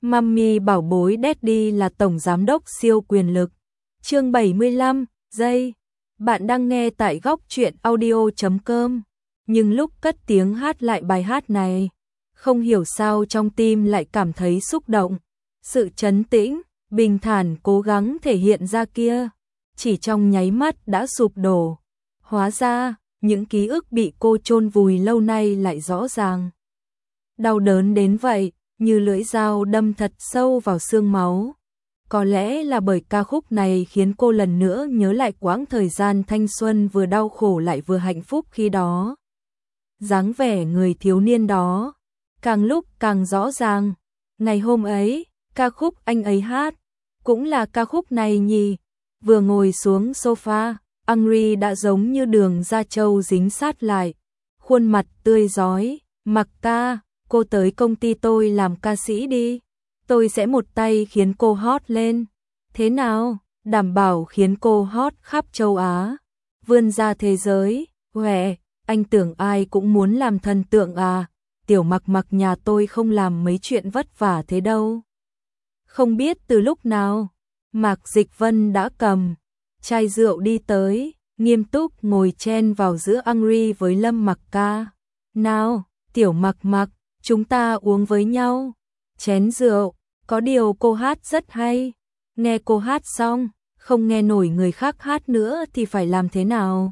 Mummy bảo bối Daddy là tổng giám đốc siêu quyền lực. Chương 75, giây. Bạn đang nghe tại góc truyện audio.com. Nhưng lúc cất tiếng hát lại bài hát này, không hiểu sao trong tim lại cảm thấy xúc động. Sự trấn tĩnh, bình thản cố gắng thể hiện ra kia, chỉ trong nháy mắt đã sụp đổ. Hóa ra, những ký ức bị cô chôn vùi lâu nay lại rõ ràng. Đau đớn đến vậy, như lưỡi dao đâm thật sâu vào xương máu. Có lẽ là bởi ca khúc này khiến cô lần nữa nhớ lại quãng thời gian thanh xuân vừa đau khổ lại vừa hạnh phúc khi đó. Dáng vẻ người thiếu niên đó, càng lúc càng rõ ràng. Ngày hôm ấy, ca khúc anh ấy hát, cũng là ca khúc này nhỉ. Vừa ngồi xuống sofa, Angry đã giống như đường da trâu dính sát lại. Khuôn mặt tươi rói, mặc ca, cô tới công ty tôi làm ca sĩ đi. Tôi sẽ một tay khiến cô hot lên. Thế nào, đảm bảo khiến cô hot khắp châu Á. Vươn ra thế giới, huệ, anh tưởng ai cũng muốn làm thần tượng à. Tiểu Mặc Mặc nhà tôi không làm mấy chuyện vất vả thế đâu. Không biết từ lúc nào, Mạc Dịch Vân đã cầm chai rượu đi tới, nghiêm túc ngồi chen vào giữa Angry với Lâm Mặc ca. Nào, Tiểu Mặc Mặc, chúng ta uống với nhau. Chén rượu, có điều cô hát rất hay. Nghe cô hát xong, không nghe nổi người khác hát nữa thì phải làm thế nào?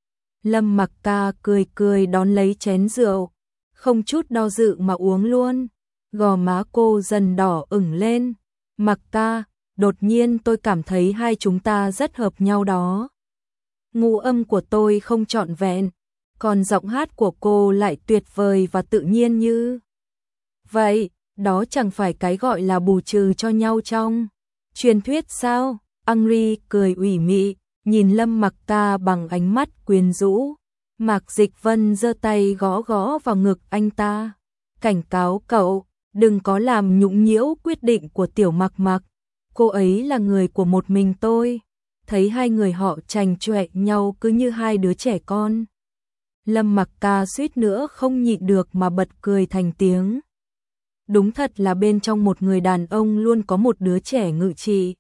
Lâm Mặc ca cười cười đón lấy chén rượu, không chút do dự mà uống luôn. Gò má cô dần đỏ ửng lên. Mặc ca, đột nhiên tôi cảm thấy hai chúng ta rất hợp nhau đó. Ngũ âm của tôi không trọn vẹn, còn giọng hát của cô lại tuyệt vời và tự nhiên như vậy. Đó chẳng phải cái gọi là bù trừ cho nhau trong truyền thuyết sao? Angry cười ủy mị, nhìn Lâm Mặc ca bằng ánh mắt quyến rũ. Mạc Dịch Vân giơ tay gõ gõ vào ngực anh ta. Cảnh cáo cậu, đừng có làm nhũng nhiễu quyết định của Tiểu Mặc Mặc. Cô ấy là người của một mình tôi. Thấy hai người họ chành choẹ nhau cứ như hai đứa trẻ con. Lâm Mặc ca suýt nữa không nhịn được mà bật cười thành tiếng. Đúng thật là bên trong một người đàn ông luôn có một đứa trẻ ngự trị.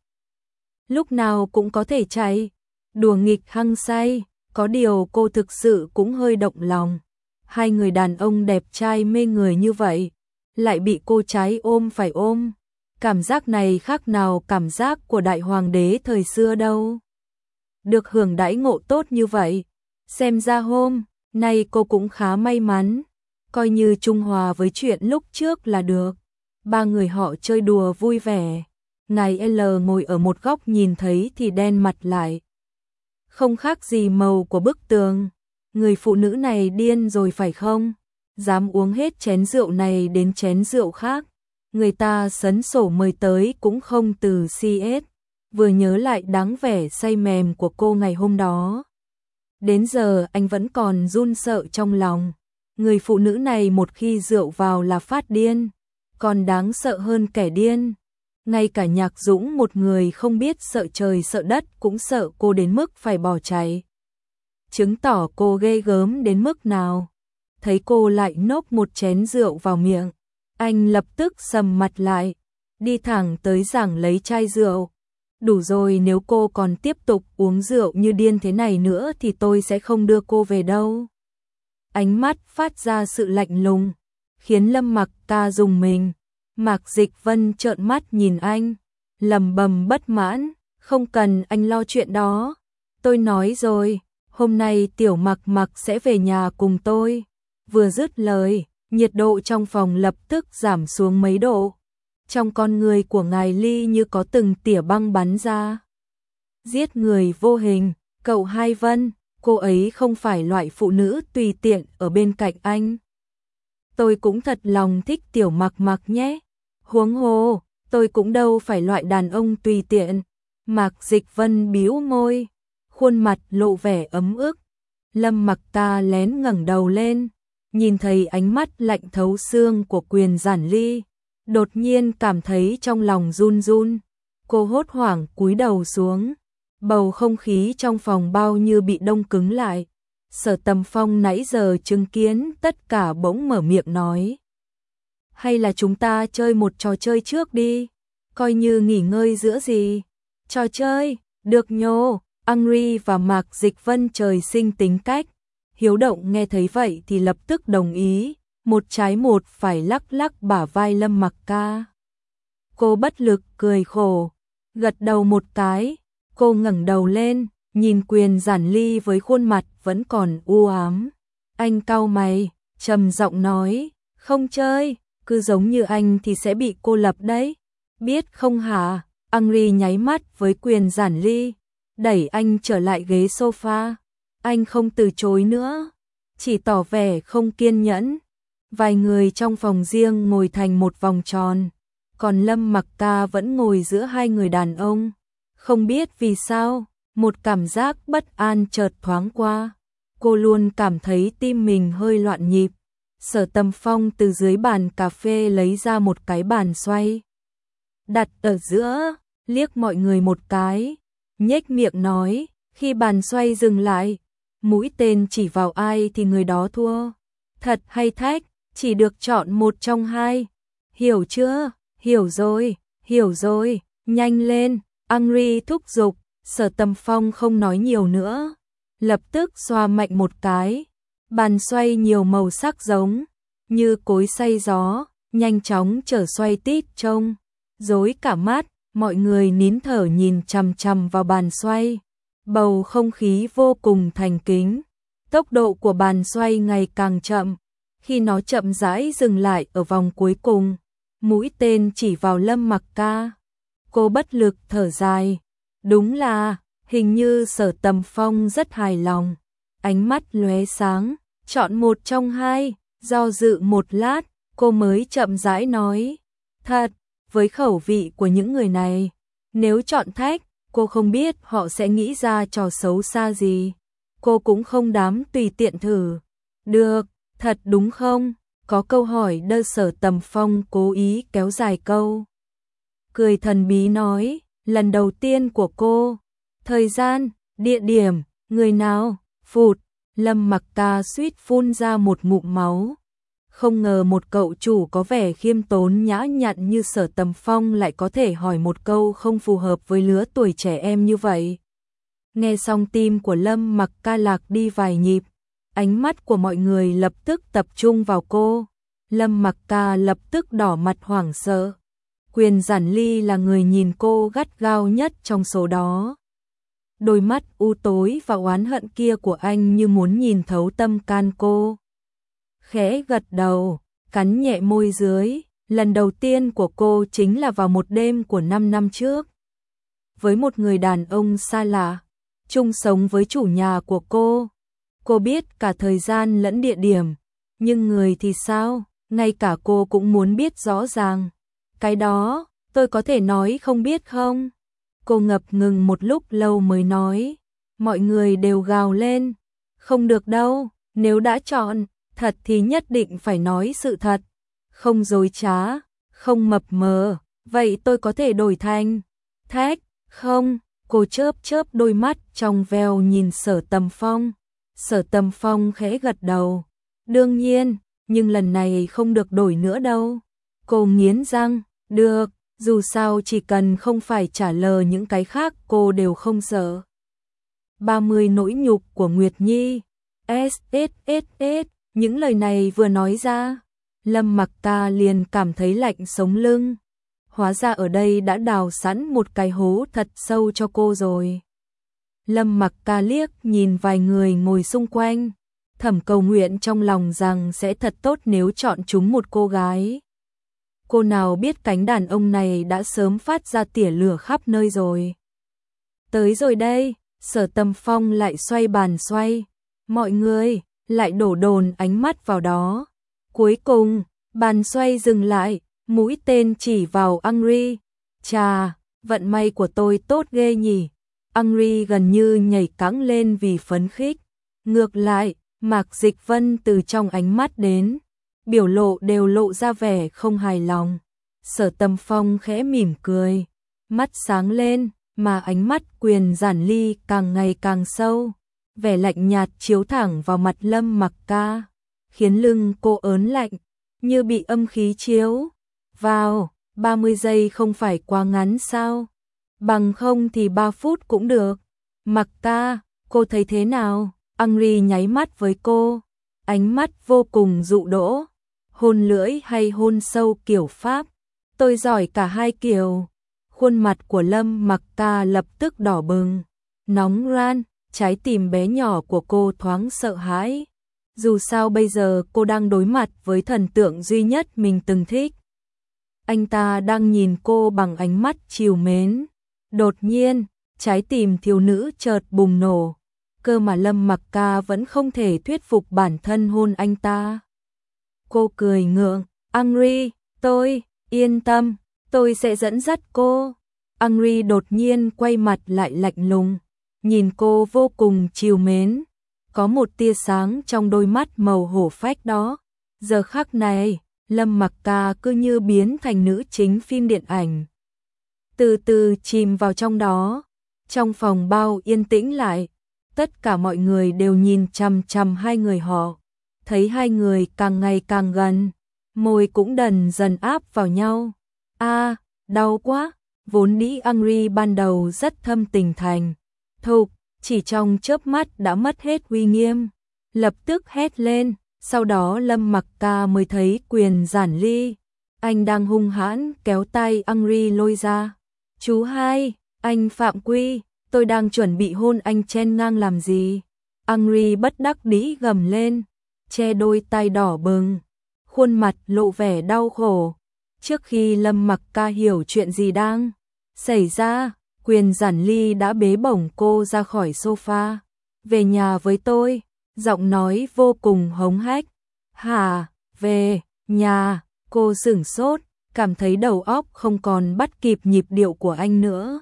Lúc nào cũng có thể chạy, đùa nghịch hăng say, có điều cô thực sự cũng hơi động lòng. Hai người đàn ông đẹp trai mê người như vậy, lại bị cô trái ôm phải ôm. Cảm giác này khác nào cảm giác của đại hoàng đế thời xưa đâu. Được hưởng đãi ngộ tốt như vậy, xem ra hôm nay cô cũng khá may mắn. Coi như trung hòa với chuyện lúc trước là được. Ba người họ chơi đùa vui vẻ. Ngài L ngồi ở một góc nhìn thấy thì đen mặt lại. Không khác gì màu của bức tường. Người phụ nữ này điên rồi phải không? Dám uống hết chén rượu này đến chén rượu khác. Người ta sấn sổ mời tới cũng không từ CS. Vừa nhớ lại dáng vẻ say mềm của cô ngày hôm đó. Đến giờ anh vẫn còn run sợ trong lòng. Người phụ nữ này một khi rượu vào là phát điên, còn đáng sợ hơn kẻ điên. Ngay cả Nhạc Dũng một người không biết sợ trời sợ đất cũng sợ cô đến mức phải bỏ chạy. Chứng tỏ cô ghê gớm đến mức nào. Thấy cô lại nốc một chén rượu vào miệng, anh lập tức sầm mặt lại, đi thẳng tới giảng lấy chai rượu. Đủ rồi, nếu cô còn tiếp tục uống rượu như điên thế này nữa thì tôi sẽ không đưa cô về đâu. Ánh mắt phát ra sự lạnh lùng, khiến Lâm Mặc ca rùng mình. Mạc Dịch Vân trợn mắt nhìn anh, lầm bầm bất mãn, không cần anh lo chuyện đó. Tôi nói rồi, hôm nay Tiểu Mặc Mặc sẽ về nhà cùng tôi. Vừa dứt lời, nhiệt độ trong phòng lập tức giảm xuống mấy độ. Trong con người của ngài Ly như có từng tỉa băng bắn ra. Giết người vô hình, cậu Hai Vân. Cô ấy không phải loại phụ nữ tùy tiện ở bên cạnh anh. Tôi cũng thật lòng thích Tiểu Mặc Mặc nhé. Huống hồ, tôi cũng đâu phải loại đàn ông tùy tiện. Mạc Dịch Vân bĩu môi, khuôn mặt lộ vẻ ấm ức. Lâm Mặc ca lén ngẩng đầu lên, nhìn thấy ánh mắt lạnh thấu xương của Quyền Giản Ly, đột nhiên cảm thấy trong lòng run run. Cô hốt hoảng cúi đầu xuống. Bầu không khí trong phòng bao như bị đông cứng lại. Sở Tầm Phong nãy giờ chứng kiến tất cả bỗng mở miệng nói. hay là chúng ta chơi một trò chơi trước đi, coi như nghỉ ngơi giữa gì. Trò chơi, được nhô. Angry và Mạc Dịch Vân trời sinh tính cách hiếu động nghe thấy vậy thì lập tức đồng ý, một trái một phải lắc lắc bả vai Lâm Mặc Ca. Cô bất lực cười khổ, gật đầu một cái, cô ngẩng đầu lên, nhìn Quyền Giản Ly với khuôn mặt vẫn còn u ám. Anh cau mày, trầm giọng nói, không chơi, cứ giống như anh thì sẽ bị cô lập đấy. Biết không hả? Angry nháy mắt với Quyền Giản Ly, đẩy anh trở lại ghế sofa. Anh không từ chối nữa, chỉ tỏ vẻ không kiên nhẫn. Vài người trong phòng riêng ngồi thành một vòng tròn, còn Lâm Mặc Ca vẫn ngồi giữa hai người đàn ông. Không biết vì sao, một cảm giác bất an chợt thoáng qua. Cô luôn cảm thấy tim mình hơi loạn nhịp. Sở Tầm Phong từ dưới bàn cà phê lấy ra một cái bàn xoay, đặt ở giữa, liếc mọi người một cái, nhếch miệng nói, khi bàn xoay dừng lại, mũi tên chỉ vào ai thì người đó thua. Thật hay thách, chỉ được chọn một trong hai. Hiểu chưa? Hiểu rồi, nhanh lên. Angry thúc giục. Sở Tầm Phong không nói nhiều nữa, lập tức xoa mạnh một cái. Bàn xoay nhiều màu sắc giống như cối xay gió, nhanh chóng trở xoay tít trông rối cả mắt. Mọi người nín thở nhìn chằm chằm vào bàn xoay, bầu không khí vô cùng thành kính. Tốc độ của bàn xoay ngày càng chậm, khi nó chậm rãi dừng lại ở vòng cuối cùng, mũi tên chỉ vào Lâm Mặc Ca. Cô bất lực thở dài, đúng là, hình như Sở Tầm Phong rất hài lòng. Ánh mắt lóe sáng, chọn một trong hai, do dự một lát, cô mới chậm rãi nói, thật, với khẩu vị của những người này, nếu chọn thách, cô không biết họ sẽ nghĩ ra trò xấu xa gì. Cô cũng không dám tùy tiện thử. Được, thật đúng không? Có câu hỏi đơ. Sở Tầm Phong cố ý kéo dài câu. Cười thần bí nói, lần đầu tiên của cô. Thời gian, địa điểm, người nào? Phụt, Lâm Mặc Ca suýt phun ra một ngụm máu. Không ngờ một cậu chủ có vẻ khiêm tốn nhã nhặn như Sở Tầm Phong lại có thể hỏi một câu không phù hợp với lứa tuổi trẻ em như vậy. Nghe xong tim của Lâm Mặc Ca lạc đi vài nhịp, ánh mắt của mọi người lập tức tập trung vào cô. Lâm Mặc Ca lập tức đỏ mặt hoảng sợ. Quyền Giản Ly là người nhìn cô gắt gao nhất trong số đó. Đôi mắt u tối và oán hận kia của anh như muốn nhìn thấu tâm can cô. Khẽ gật đầu, cắn nhẹ môi dưới, lần đầu tiên của cô chính là vào một đêm của 5 năm trước. Với một người đàn ông xa lạ, chung sống với chủ nhà của cô. Cô biết cả thời gian lẫn địa điểm, nhưng người thì sao, ngay cả cô cũng muốn biết rõ ràng. Cái đó, tôi có thể nói không biết không? Cô ngập ngừng một lúc lâu mới nói. Mọi người đều gào lên. Không được đâu, nếu đã chọn, thật thì nhất định phải nói sự thật. Không dối trá, không mập mờ, vậy tôi có thể đổi thành thách, không? Cô chớp chớp đôi mắt trong veo nhìn Sở Tầm Phong. Sở Tầm Phong khẽ gật đầu. Đương nhiên, nhưng lần này không được đổi nữa đâu. Cô nghiến răng, được, dù sao chỉ cần không phải trả lời những cái khác cô đều không sợ. 30 nỗi nhục của Nguyệt Nhi. SSSS, những lời này vừa nói ra, Lâm Mặc Ca liền cảm thấy lạnh sống lưng. Hóa ra ở đây đã đào sẵn một cái hố thật sâu cho cô rồi. Lâm Mặc Ca liếc nhìn vài người ngồi xung quanh, thầm cầu nguyện trong lòng rằng sẽ thật tốt nếu chọn chúng một cô gái. Cô nào biết cánh đàn ông này đã sớm phát ra tỉa lửa khắp nơi rồi. Tới rồi đây, Sở Tầm Phong lại xoay bàn xoay. Mọi người lại đổ dồn ánh mắt vào đó. Cuối cùng, bàn xoay dừng lại, mũi tên chỉ vào Angry. Chà, vận may của tôi tốt ghê nhỉ. Angry gần như nhảy cẫng lên vì phấn khích. Ngược lại, Mạc Dịch Vân từ trong ánh mắt đến, biểu lộ đều lộ ra vẻ không hài lòng. Sở Tầm Phong khẽ mỉm cười, mắt sáng lên, mà ánh mắt Quyền Giản Ly càng ngày càng sâu. Vẻ lạnh nhạt chiếu thẳng vào mặt Lâm Mặc Ca, khiến lưng cô ớn lạnh. như bị âm khí chiếu vào, 30 giây không phải quá ngắn sao? Bằng không thì 3 phút cũng được. Mặc ca, cô thấy thế nào? Angry nháy mắt với cô, ánh mắt vô cùng dụ dỗ. Hôn lưỡi hay hôn sâu kiểu Pháp? Tôi giỏi cả hai kiểu. Khuôn mặt của Lâm Mặc ca lập tức đỏ bừng, nóng ran, trái tim bé nhỏ của cô thoáng sợ hãi. Dù sao bây giờ cô đang đối mặt với thần tượng duy nhất mình từng thích. Anh ta đang nhìn cô bằng ánh mắt trìu mến. Đột nhiên, trái tim thiếu nữ chợt bùng nổ. Cơ mà Lâm Mặc ca vẫn không thể thuyết phục bản thân hôn anh ta. Cô cười ngượng, Angry, tôi, yên tâm, tôi sẽ dẫn dắt cô. Angry đột nhiên quay mặt lại lạnh lùng, nhìn cô vô cùng trìu mến. Có một tia sáng trong đôi mắt màu hổ phách đó. Giờ khắc này, Lâm Mặc ca cứ như biến thành nữ chính phim điện ảnh. Từ từ chìm vào trong đó. Trong phòng bao yên tĩnh lại, tất cả mọi người đều nhìn chằm chằm hai người họ. Thấy hai người càng ngày càng gần, môi cũng dần dần áp vào nhau. A, đau quá. Vốn dĩ Angry ban đầu rất thâm tình thành thục, chỉ trong chớp mắt đã mất hết uy nghiêm, lập tức hét lên. Sau đó Lâm Mặc ca mới thấy Quyền Giản Ly, anh đang hung hãn kéo tay Angry lôi ra. Chú hai, anh phạm quy, tôi đang chuẩn bị hôn anh chen ngang làm gì? Angry bất đắc dĩ gầm lên, che đôi tay đỏ bừng, khuôn mặt lộ vẻ đau khổ. Trước khi Lâm Mặc ca hiểu chuyện gì đang xảy ra, Quyền Giản Ly đã bế bổng cô ra khỏi sofa. Về nhà với tôi, giọng nói vô cùng hống hách. Hả, về nhà? Cô sửng sốt, cảm thấy đầu óc không còn bắt kịp nhịp điệu của anh nữa.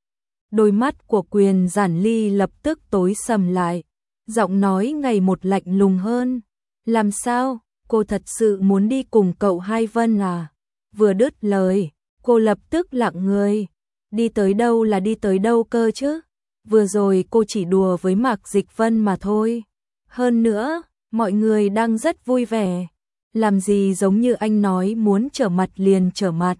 Đôi mắt của Quyền Giản Ly lập tức tối sầm lại, giọng nói ngày một lạnh lùng hơn. Làm sao, cô thật sự muốn đi cùng cậu Hai Vân à? Vừa đứt lời, cô lập tức lặng người. Đi tới đâu là đi tới đâu cơ chứ? Vừa rồi cô chỉ đùa với Mạc Dịch Vân mà thôi. Hơn nữa, mọi người đang rất vui vẻ. Làm gì giống như anh nói muốn trở mặt liền trở mặt.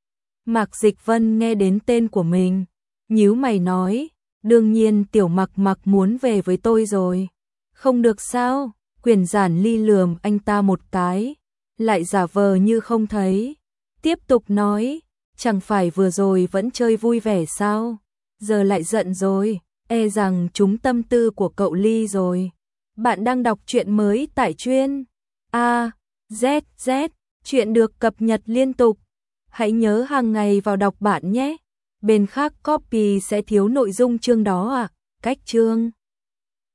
Mạc Dịch Vân nghe đến tên của mình, nhíu mày nói, đương nhiên tiểu Mặc Mặc muốn về với tôi rồi. Không được sao? Quyền Giản Ly lườm anh ta một cái, lại giả vờ như không thấy. Tiếp tục nói, chẳng phải vừa rồi vẫn chơi vui vẻ sao? Giờ lại giận rồi, e rằng trúng tâm tư của cậu Ly rồi. Bạn đang đọc truyện mới tại chuyên AZZ, chuyện được cập nhật liên tục. Hãy nhớ hàng ngày vào đọc bạn nhé. Bên khác copy sẽ thiếu nội dung chương đó à? Cách chương